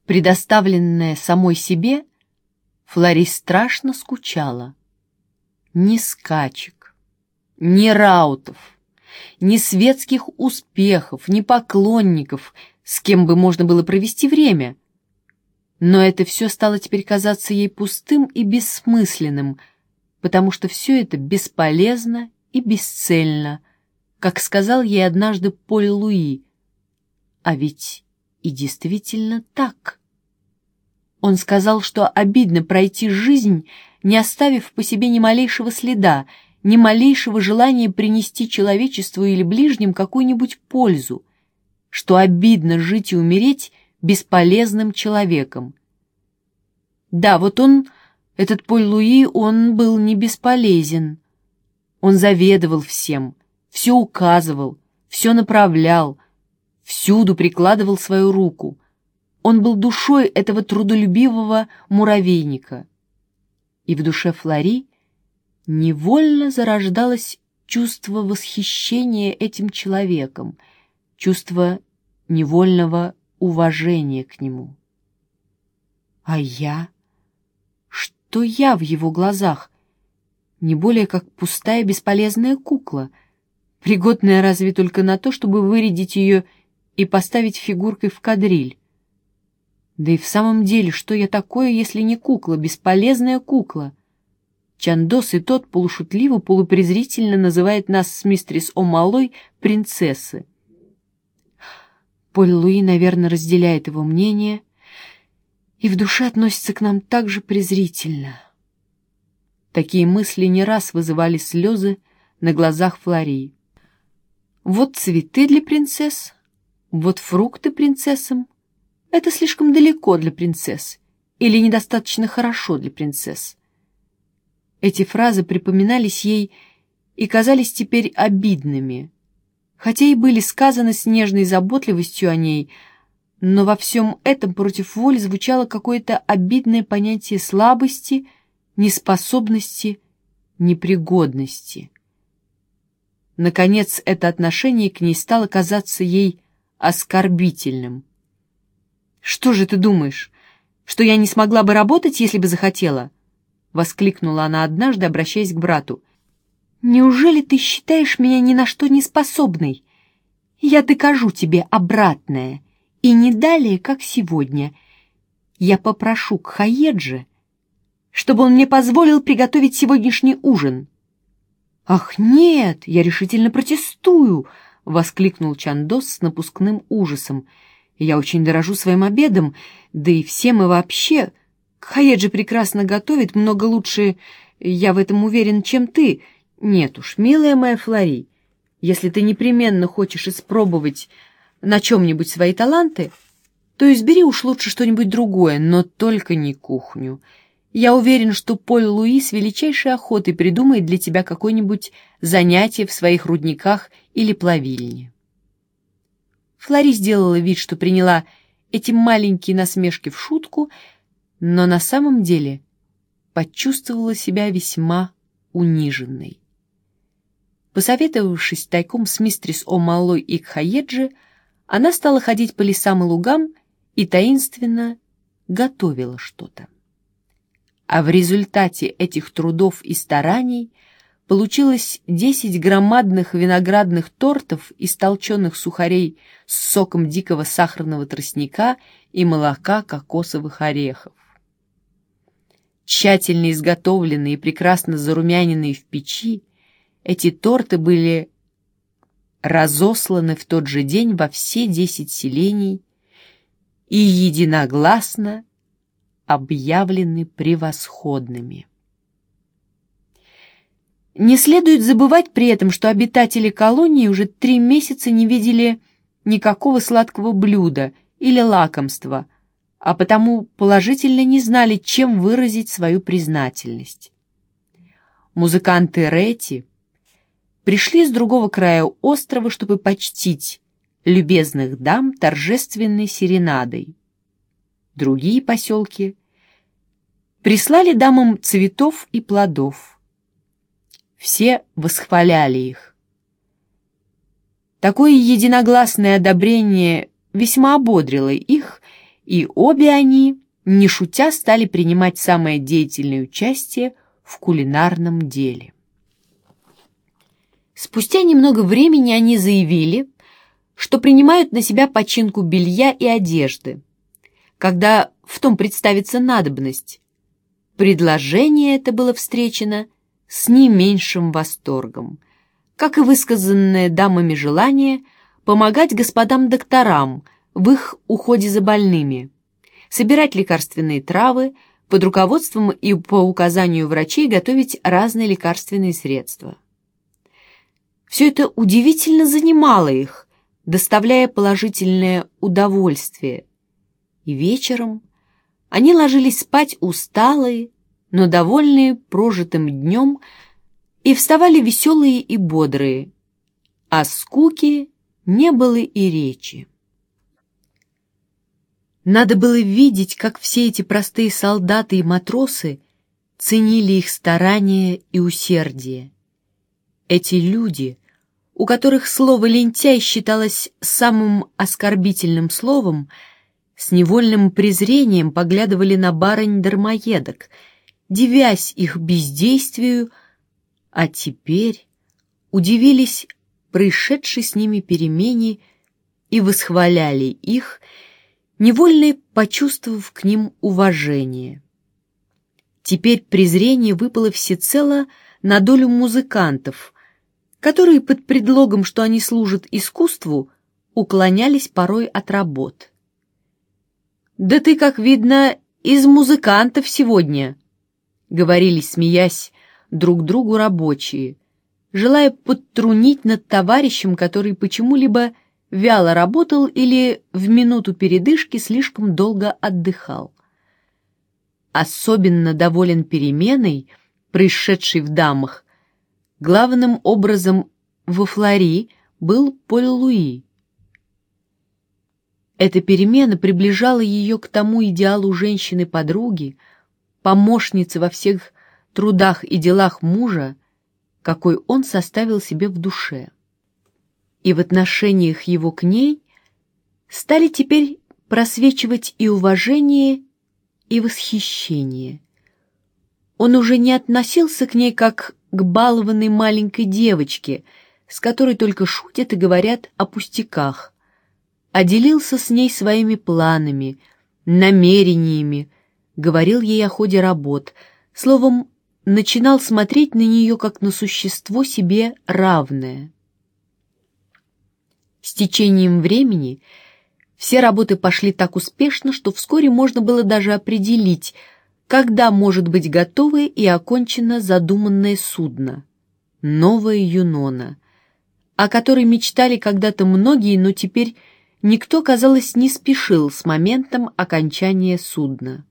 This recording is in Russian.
Предоставленная самой себе, Флори страшно скучала. Ни скачек, ни раутов, ни светских успехов, ни поклонников, с кем бы можно было провести время. Но это все стало теперь казаться ей пустым и бессмысленным, потому что все это бесполезно и бесцельно, как сказал ей однажды Поль Луи. А ведь и действительно так. Он сказал, что обидно пройти жизнь, не оставив по себе ни малейшего следа, ни малейшего желания принести человечеству или ближним какую-нибудь пользу, что обидно жить и умереть бесполезным человеком. Да, вот он, этот Поль Луи, он был не бесполезен. Он заведовал всем, все указывал, все направлял, всюду прикладывал свою руку. Он был душой этого трудолюбивого муравейника. И в душе Флори невольно зарождалось чувство восхищения этим человеком, чувство невольного уважения к нему. А я? Что я в его глазах? Не более как пустая бесполезная кукла, пригодная разве только на то, чтобы вырядить ее и поставить фигуркой в кадриль. Да и в самом деле, что я такое, если не кукла, бесполезная кукла? Чандос и тот полушутливо, полупрезрительно называет нас с мистерис О'Малой принцессы. Поль Луи, наверное, разделяет его мнение и в душе относится к нам так же презрительно. Такие мысли не раз вызывали слезы на глазах Флори. Вот цветы для принцесс, вот фрукты принцессам. Это слишком далеко для принцесс или недостаточно хорошо для принцесс. Эти фразы припоминались ей и казались теперь обидными, хотя и были сказаны с нежной заботливостью о ней, но во всем этом против воли звучало какое-то обидное понятие слабости, неспособности, непригодности. Наконец, это отношение к ней стало казаться ей оскорбительным. «Что же ты думаешь, что я не смогла бы работать, если бы захотела?» — воскликнула она однажды, обращаясь к брату. «Неужели ты считаешь меня ни на что не способной? Я докажу тебе обратное, и не далее, как сегодня. Я попрошу Кхаеджи, чтобы он мне позволил приготовить сегодняшний ужин». «Ах, нет, я решительно протестую!» — воскликнул Чандос с напускным ужасом. «Я очень дорожу своим обедом, да и все мы вообще. Кхаеджи прекрасно готовит, много лучше, я в этом уверен, чем ты. Нет уж, милая моя Флори, если ты непременно хочешь испробовать на чем-нибудь свои таланты, то избери уж лучше что-нибудь другое, но только не кухню. Я уверен, что Поль Луи с величайшей охотой придумает для тебя какое-нибудь занятие в своих рудниках или плавильне». Флори сделала вид, что приняла эти маленькие насмешки в шутку, но на самом деле почувствовала себя весьма униженной. Посоветовавшись тайком с мистерис О'Малой и Кхаеджи, она стала ходить по лесам и лугам и таинственно готовила что-то. А в результате этих трудов и стараний получилось 10 громадных виноградных тортов из толченых сухарей с соком дикого сахарного тростника и молока кокосовых орехов. Тщательно изготовленные и прекрасно зарумяненные в печи, эти торты были разосланы в тот же день во все 10 селений и единогласно объявлены превосходными. Не следует забывать при этом, что обитатели колонии уже 3 месяца не видели никакого сладкого блюда или лакомства, а потому положительно не знали, чем выразить свою признательность. Музыканты Рети пришли с другого края острова, чтобы почтить любезных дам торжественной серенадой. Другие поселки прислали дамам цветов и плодов. Все восхваляли их. Такое единогласное одобрение весьма ободрило их, и обе они, не шутя, стали принимать самое деятельное участие в кулинарном деле. Спустя немного времени они заявили, что принимают на себя починку белья и одежды, когда в том представится надобность. Предложение это было встречено с не меньшим восторгом, как и высказанное дамами желание помогать господам-докторам в их уходе за больными, собирать лекарственные травы, под руководством и по указанию врачей готовить разные лекарственные средства. Все это удивительно занимало их, доставляя положительное удовольствие, и вечером они ложились спать усталые, но довольные прожитым днем, и вставали веселые и бодрые. О скуке не было и речи. Надо было видеть, как все эти простые солдаты и матросы ценили их старания и усердие. Эти люди, у которых слово «лентяй» считалось самым оскорбительным словом, с невольным презрением поглядывали на барынь-дармоедок, дивясь их бездействию, а теперь удивились происшедшей с ними перемене и восхваляли их, невольно почувствовав к ним уважение. Теперь презрение выпало всецело на долю музыкантов, которые под предлогом, что они служат искусству, уклонялись порой от работ. «Да ты, как видно, из музыкантов сегодня», — говорили, смеясь, друг другу рабочие, желая подтрунить над товарищем, который почему-либо вяло работал или в минуту передышки слишком долго отдыхал. Особенно доволен переменой, происшедшей в дамах, главным образом во Флори был Поль Луи. Эта перемена приближала ее к тому идеалу женщины-подруги, помощницы во всех трудах и делах мужа, какой он составил себе в душе. И в отношениях его к ней стали теперь просвечивать и уважение, и восхищение. Он уже не относился к ней как к балованной маленькой девочке, с которой только шутят и говорят о пустяках, а делился с ней своими планами, намерениями, говорил ей о ходе работ, словом, начинал смотреть на нее как на существо себе равное. С течением времени все работы пошли так успешно, что вскоре можно было даже определить, когда может быть готово и окончено задуманное судно — новая Юнона, о которой мечтали когда-то многие, но теперь никто, казалось, не спешил с моментом окончания судна.